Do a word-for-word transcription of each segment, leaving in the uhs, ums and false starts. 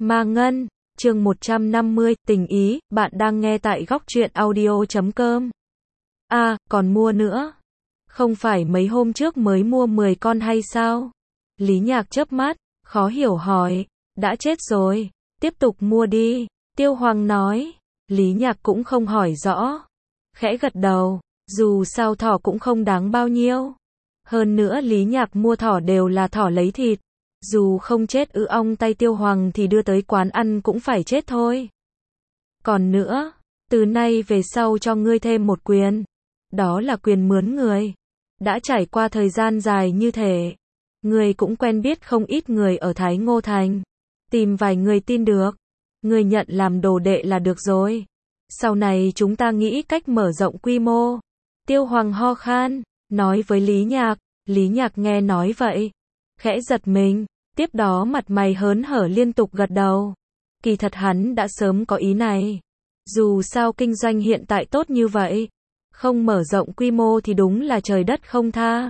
Ma Ngân, chương một trăm năm mươi, tình ý, bạn đang nghe tại góc truyện audio chấm com. À, còn mua nữa. Không phải mấy hôm trước mới mua mười con hay sao? Lý Nhạc chớp mắt, khó hiểu hỏi. Đã chết rồi, tiếp tục mua đi. Tiêu Hoàng nói. Lý Nhạc cũng không hỏi rõ. Khẽ gật đầu, dù sao thỏ cũng không đáng bao nhiêu. Hơn nữa Lý Nhạc mua thỏ đều là thỏ lấy thịt. Dù không chết ư ong tay Tiêu Hoàng thì đưa tới quán ăn cũng phải chết thôi. Còn nữa, từ nay về sau cho ngươi thêm một quyền. Đó là quyền mướn người. Đã trải qua thời gian dài như thế, ngươi cũng quen biết không ít người ở Thái Ngô Thành. Tìm vài người tin được, ngươi nhận làm đồ đệ là được rồi. Sau này chúng ta nghĩ cách mở rộng quy mô. Tiêu Hoàng ho khan, nói với Lý Nhạc. Lý Nhạc nghe nói vậy, khẽ giật mình, tiếp đó mặt mày hớn hở liên tục gật đầu. Kỳ thật hắn đã sớm có ý này. Dù sao kinh doanh hiện tại tốt như vậy, không mở rộng quy mô thì đúng là trời đất không tha.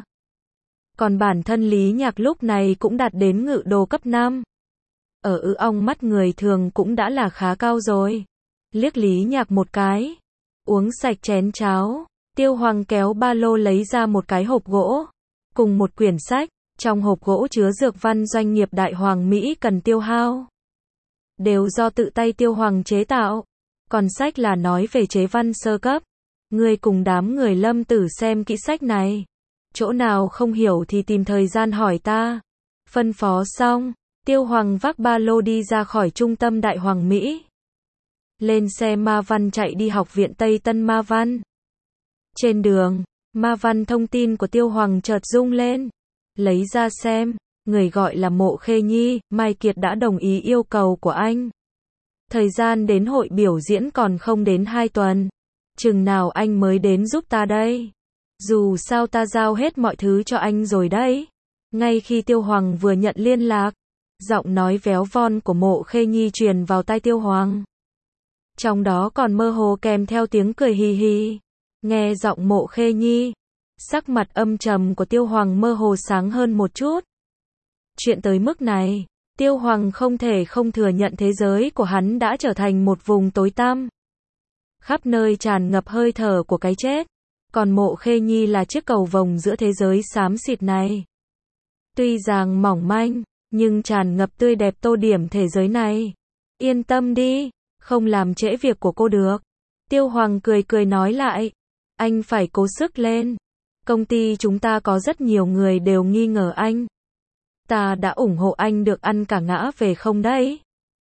Còn bản thân Lý Nhạc lúc này cũng đạt đến ngự đồ cấp năm. Ở ư ong mắt người thường cũng đã là khá cao rồi. Liếc Lý Nhạc một cái, uống sạch chén cháo, Tiêu Hoàng kéo ba lô lấy ra một cái hộp gỗ, cùng một quyển sách. Trong hộp gỗ chứa dược văn doanh nghiệp Đại Hoàng Mỹ cần tiêu hao. Đều do tự tay Tiêu Hoàng chế tạo. Còn sách là nói về chế văn sơ cấp. Ngươi cùng đám người Lâm Tử xem kỹ sách này. Chỗ nào không hiểu thì tìm thời gian hỏi ta. Phân phó xong, Tiêu Hoàng vác ba lô đi ra khỏi trung tâm Đại Hoàng Mỹ. Lên xe Ma Văn chạy đi học viện Tây Tân Ma Văn. Trên đường, Ma Văn thông tin của Tiêu Hoàng chợt rung lên. Lấy ra xem, người gọi là Mộ Khê Nhi, Mai Kiệt đã đồng ý yêu cầu của anh. Thời gian đến hội biểu diễn còn không đến hai tuần. Chừng nào anh mới đến giúp ta đây? Dù sao ta giao hết mọi thứ cho anh rồi đấy. Ngay khi Tiêu Hoàng vừa nhận liên lạc, giọng nói véo von của Mộ Khê Nhi truyền vào tai Tiêu Hoàng. Trong đó còn mơ hồ kèm theo tiếng cười hì hì. Nghe giọng Mộ Khê Nhi, sắc mặt âm trầm của Tiêu Hoàng mơ hồ sáng hơn một chút. Chuyện tới mức này, Tiêu Hoàng không thể không thừa nhận thế giới của hắn đã trở thành một vùng tối tăm. Khắp nơi tràn ngập hơi thở của cái chết. Còn Mộ Khê Nhi là chiếc cầu vồng giữa thế giới xám xịt này. Tuy rằng mỏng manh, nhưng tràn ngập tươi đẹp tô điểm thế giới này. Yên tâm đi, không làm trễ việc của cô được. Tiêu Hoàng cười cười nói lại. Anh phải cố sức lên. Công ty chúng ta có rất nhiều người đều nghi ngờ anh. Ta đã ủng hộ anh được ăn cả ngã về không đấy?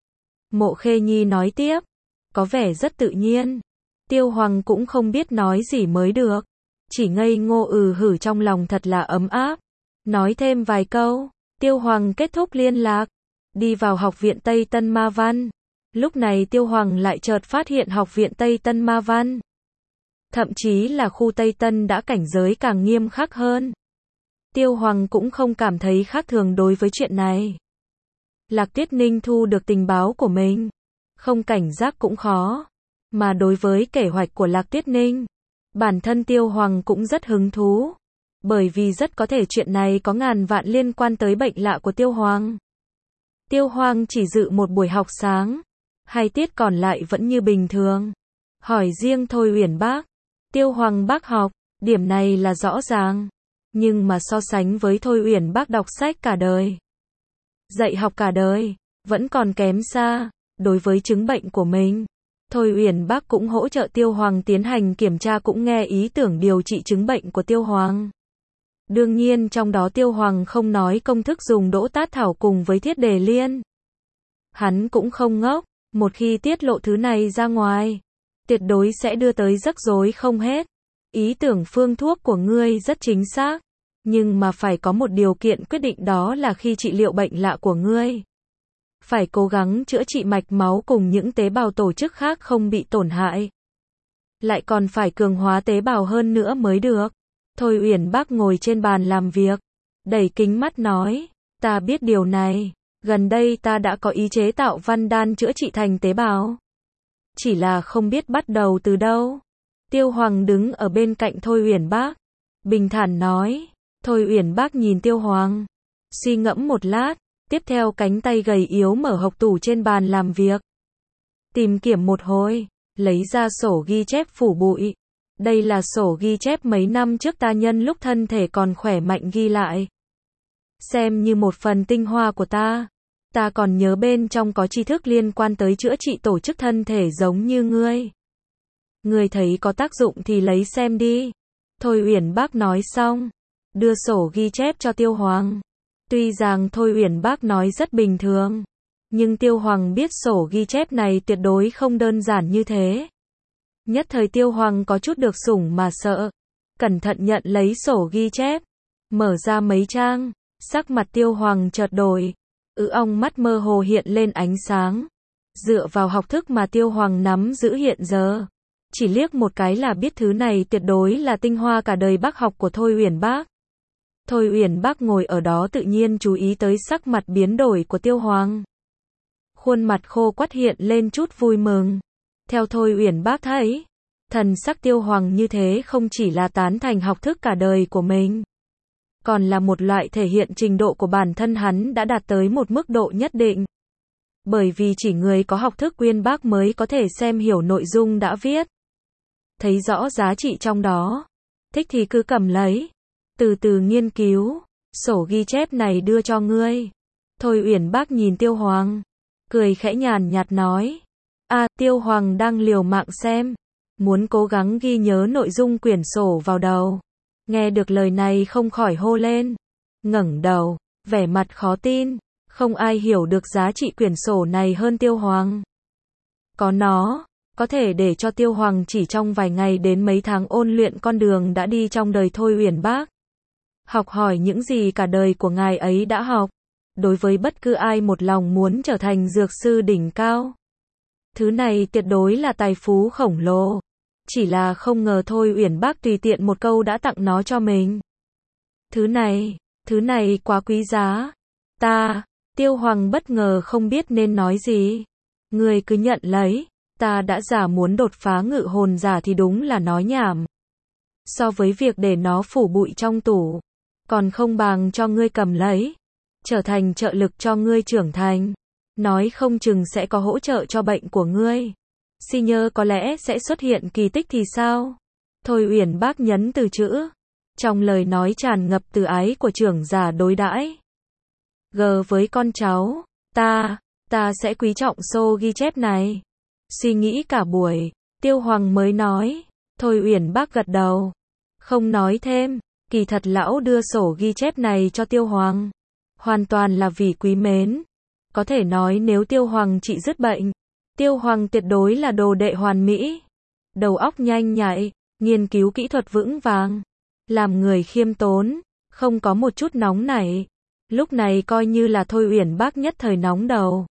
Mộ Khê Nhi nói tiếp. Có vẻ rất tự nhiên. Tiêu Hoàng cũng không biết nói gì mới được. Chỉ ngây ngô ừ hử trong lòng thật là ấm áp. Nói thêm vài câu. Tiêu Hoàng kết thúc liên lạc. Đi vào học viện Tây Tân Ma Văn. Lúc này Tiêu Hoàng lại chợt phát hiện học viện Tây Tân Ma Văn. Thậm chí là khu Tây Tân đã cảnh giới càng nghiêm khắc hơn. Tiêu Hoàng cũng không cảm thấy khác thường đối với chuyện này. Lạc Tuyết Ninh thu được tình báo của mình. Không cảnh giác cũng khó. Mà đối với kế hoạch của Lạc Tuyết Ninh, bản thân Tiêu Hoàng cũng rất hứng thú. Bởi vì rất có thể chuyện này có ngàn vạn liên quan tới bệnh lạ của Tiêu Hoàng. Tiêu Hoàng chỉ dự một buổi học sáng. Hai tiết còn lại vẫn như bình thường. Hỏi riêng Thôi Uyển Bác. Tiêu Hoàng bác học, điểm này là rõ ràng. Nhưng mà so sánh với Thôi Uyển Bác đọc sách cả đời, dạy học cả đời, vẫn còn kém xa. Đối với chứng bệnh của mình, Thôi Uyển Bác cũng hỗ trợ Tiêu Hoàng tiến hành kiểm tra, cũng nghe ý tưởng điều trị chứng bệnh của Tiêu Hoàng. Đương nhiên trong đó Tiêu Hoàng không nói công thức dùng đỗ tát thảo cùng với thiết đề liên. Hắn cũng không ngốc, một khi tiết lộ thứ này ra ngoài, tuyệt đối sẽ đưa tới rắc rối không hết. Ý tưởng phương thuốc của ngươi rất chính xác, nhưng mà phải có một điều kiện quyết định, đó là khi trị liệu bệnh lạ của ngươi, phải cố gắng chữa trị mạch máu cùng những tế bào tổ chức khác không bị tổn hại. Lại còn phải cường hóa tế bào hơn nữa mới được. Thôi Uyển Bác ngồi trên bàn làm việc, đẩy kính mắt nói, ta biết điều này, gần đây ta đã có ý chế tạo văn đan chữa trị thành tế bào. Chỉ là không biết bắt đầu từ đâu. Tiêu Hoàng đứng ở bên cạnh Thôi Uyển Bác, bình thản nói. Thôi Uyển Bác nhìn Tiêu Hoàng, suy ngẫm một lát, Tiếp theo cánh tay gầy yếu mở hộc tủ trên bàn làm việc. Tìm kiểm một hồi, lấy ra sổ ghi chép phủ bụi. Đây là sổ ghi chép mấy năm trước ta nhân lúc thân thể còn khỏe mạnh ghi lại. Xem như một phần tinh hoa của ta. Ta còn nhớ bên trong có tri thức liên quan tới chữa trị tổ chức thân thể giống như ngươi. Ngươi thấy có tác dụng thì lấy xem đi. Thôi Uyển Bác nói xong, đưa sổ ghi chép cho Tiêu Hoàng. Tuy rằng Thôi Uyển Bác nói rất bình thường, nhưng Tiêu Hoàng biết sổ ghi chép này tuyệt đối không đơn giản như thế. Nhất thời Tiêu Hoàng có chút được sủng mà sợ. Cẩn thận nhận lấy sổ ghi chép, mở ra mấy trang, sắc mặt Tiêu Hoàng chợt đổi. Ứ ong mắt mơ hồ hiện lên ánh sáng. Dựa vào học thức mà Tiêu Hoàng nắm giữ hiện giờ, chỉ liếc một cái là biết thứ này tuyệt đối là tinh hoa cả đời bác học của Thôi Uyển Bác. Thôi Uyển Bác ngồi ở đó tự nhiên chú ý tới sắc mặt biến đổi của Tiêu Hoàng. Khuôn mặt khô quắt hiện lên chút vui mừng. Theo Thôi Uyển Bác thấy, thần sắc Tiêu Hoàng như thế không chỉ là tán thành học thức cả đời của mình, còn là một loại thể hiện trình độ của bản thân hắn đã đạt tới một mức độ nhất định. Bởi vì chỉ người có học thức uyên bác mới có thể xem hiểu nội dung đã viết. Thấy rõ giá trị trong đó, thích thì cứ cầm lấy, từ từ nghiên cứu. Sổ ghi chép này đưa cho ngươi. Thôi Uyển Bác nhìn Tiêu Hoàng, cười khẽ nhàn nhạt nói. À, Tiêu Hoàng đang liều mạng xem, muốn cố gắng ghi nhớ nội dung quyển sổ vào đầu. Nghe được lời này không khỏi hô lên, ngẩng đầu, vẻ mặt khó tin, không ai hiểu được giá trị quyển sổ này hơn Tiêu Hoàng. Có nó, có thể để cho Tiêu Hoàng chỉ trong vài ngày đến mấy tháng ôn luyện con đường đã đi trong đời Thôi Uyển Bác. Học hỏi những gì cả đời của ngài ấy đã học. Đối với bất cứ ai một lòng muốn trở thành dược sư đỉnh cao, thứ này tuyệt đối là tài phú khổng lồ. Chỉ là không ngờ Thôi Uyển Bác tùy tiện một câu đã tặng nó cho mình. Thứ này, thứ này quá quý giá. Ta, Tiêu Hoàng bất ngờ không biết nên nói gì. Ngươi cứ nhận lấy, ta đã giả muốn đột phá ngự hồn giả thì đúng là nói nhảm. So với việc để nó phủ bụi trong tủ, còn không bằng cho ngươi cầm lấy, trở thành trợ lực cho ngươi trưởng thành. Nói không chừng sẽ có hỗ trợ cho bệnh của ngươi. Si nhơ có lẽ sẽ xuất hiện kỳ tích thì sao? Thôi Uyển Bác nhấn từ chữ, trong lời nói tràn ngập từ ái của trưởng giả đối đãi. Gờ với con cháu, ta, ta sẽ quý trọng sổ ghi chép này. Suy nghĩ cả buổi, Tiêu Hoàng mới nói. Thôi Uyển Bác gật đầu, không nói thêm. Kỳ thật lão đưa sổ ghi chép này cho Tiêu Hoàng, hoàn toàn là vì quý mến. Có thể nói nếu Tiêu Hoàng trị dứt bệnh, Tiêu Hoàng tuyệt đối là đồ đệ hoàn mỹ. Đầu óc nhanh nhạy, nghiên cứu kỹ thuật vững vàng, làm người khiêm tốn, không có một chút nóng nảy. Lúc này coi như là Thôi Uyển Bác nhất thời nóng đầu.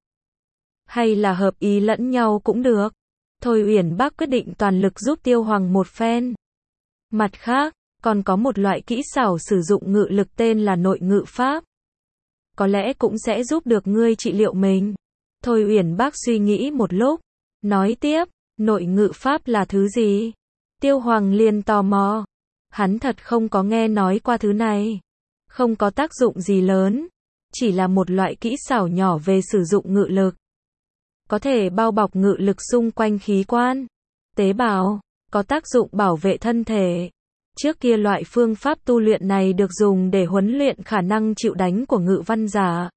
Hay là hợp ý lẫn nhau cũng được. Thôi Uyển Bác quyết định toàn lực giúp Tiêu Hoàng một phen. Mặt khác, còn có một loại kỹ xảo sử dụng ngự lực tên là nội ngự pháp. Có lẽ cũng sẽ giúp được ngươi trị liệu mình. Thôi Uyển Bác suy nghĩ một lúc, nói tiếp, nội ngự pháp là thứ gì? Tiêu Hoàng liền tò mò. Hắn thật không có nghe nói qua thứ này. Không có tác dụng gì lớn, chỉ là một loại kỹ xảo nhỏ về sử dụng ngự lực. Có thể bao bọc ngự lực xung quanh khí quan, tế bào, có tác dụng bảo vệ thân thể. Trước kia loại phương pháp tu luyện này được dùng để huấn luyện khả năng chịu đánh của ngự văn giả.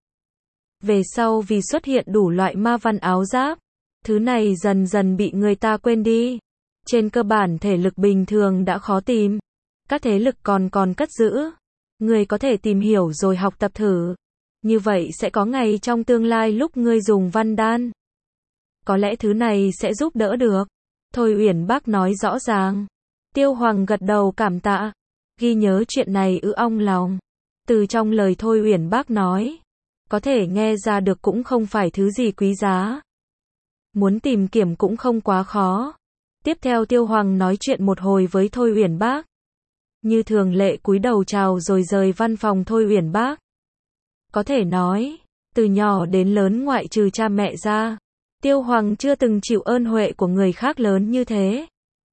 Về sau vì xuất hiện đủ loại ma văn áo giáp, thứ này dần dần bị người ta quên đi. Trên cơ bản thể lực bình thường đã khó tìm, các thế lực còn còn cất giữ. Ngươi có thể tìm hiểu rồi học tập thử. Như vậy sẽ có ngày trong tương lai lúc ngươi dùng văn đan, có lẽ thứ này sẽ giúp đỡ được. Thôi Uyển Bác nói rõ ràng. Tiêu Hoàng gật đầu cảm tạ, ghi nhớ chuyện này ư ong lòng. Từ trong lời Thôi Uyển Bác nói, có thể nghe ra được cũng không phải thứ gì quý giá. Muốn tìm kiểm cũng không quá khó. Tiếp theo Tiêu Hoàng nói chuyện một hồi với Thôi Uyển Bác. Như thường lệ cúi đầu chào rồi rời văn phòng Thôi Uyển Bác. Có thể nói, từ nhỏ đến lớn ngoại trừ cha mẹ ra, Tiêu Hoàng chưa từng chịu ơn huệ của người khác lớn như thế.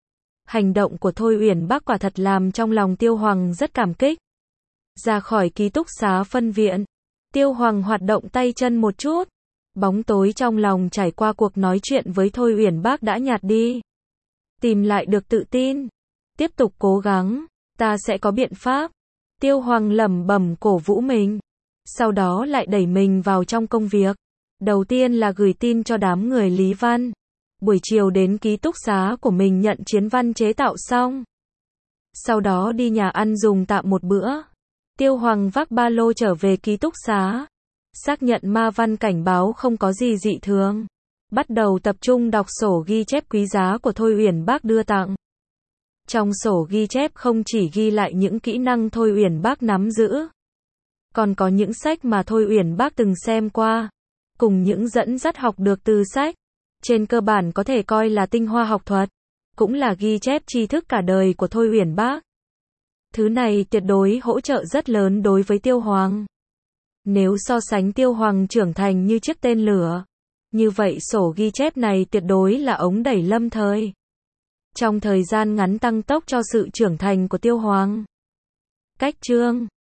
Hành động của Thôi Uyển Bác quả thật làm trong lòng Tiêu Hoàng rất cảm kích. Ra khỏi ký túc xá phân viện, Tiêu Hoàng hoạt động tay chân một chút. Bóng tối trong lòng trải qua cuộc nói chuyện với Thôi Uyển Bác đã nhạt đi. Tìm lại được tự tin. Tiếp tục cố gắng. Ta sẽ có biện pháp. Tiêu Hoàng lẩm bẩm cổ vũ mình. Sau đó lại đẩy mình vào trong công việc. Đầu tiên là gửi tin cho đám người Lý Văn. Buổi chiều đến ký túc xá của mình nhận chiến văn chế tạo xong. Sau đó đi nhà ăn dùng tạm một bữa. Tiêu Hoàng vác ba lô trở về ký túc xá. Xác nhận ma văn cảnh báo không có gì dị thường. Bắt đầu tập trung đọc sổ ghi chép quý giá của Thôi Uyển Bác đưa tặng. Trong sổ ghi chép không chỉ ghi lại những kỹ năng Thôi Uyển Bác nắm giữ, còn có những sách mà Thôi Uyển Bác từng xem qua, cùng những dẫn dắt học được từ sách. Trên cơ bản có thể coi là tinh hoa học thuật, cũng là ghi chép tri thức cả đời của Thôi Uyển Bác. Thứ này tuyệt đối hỗ trợ rất lớn đối với Tiêu Hoàng. Nếu so sánh Tiêu Hoàng trưởng thành như chiếc tên lửa, như vậy sổ ghi chép này tuyệt đối là ống đẩy lâm thời. Trong thời gian ngắn tăng tốc cho sự trưởng thành của Tiêu Hoàng. Cách chương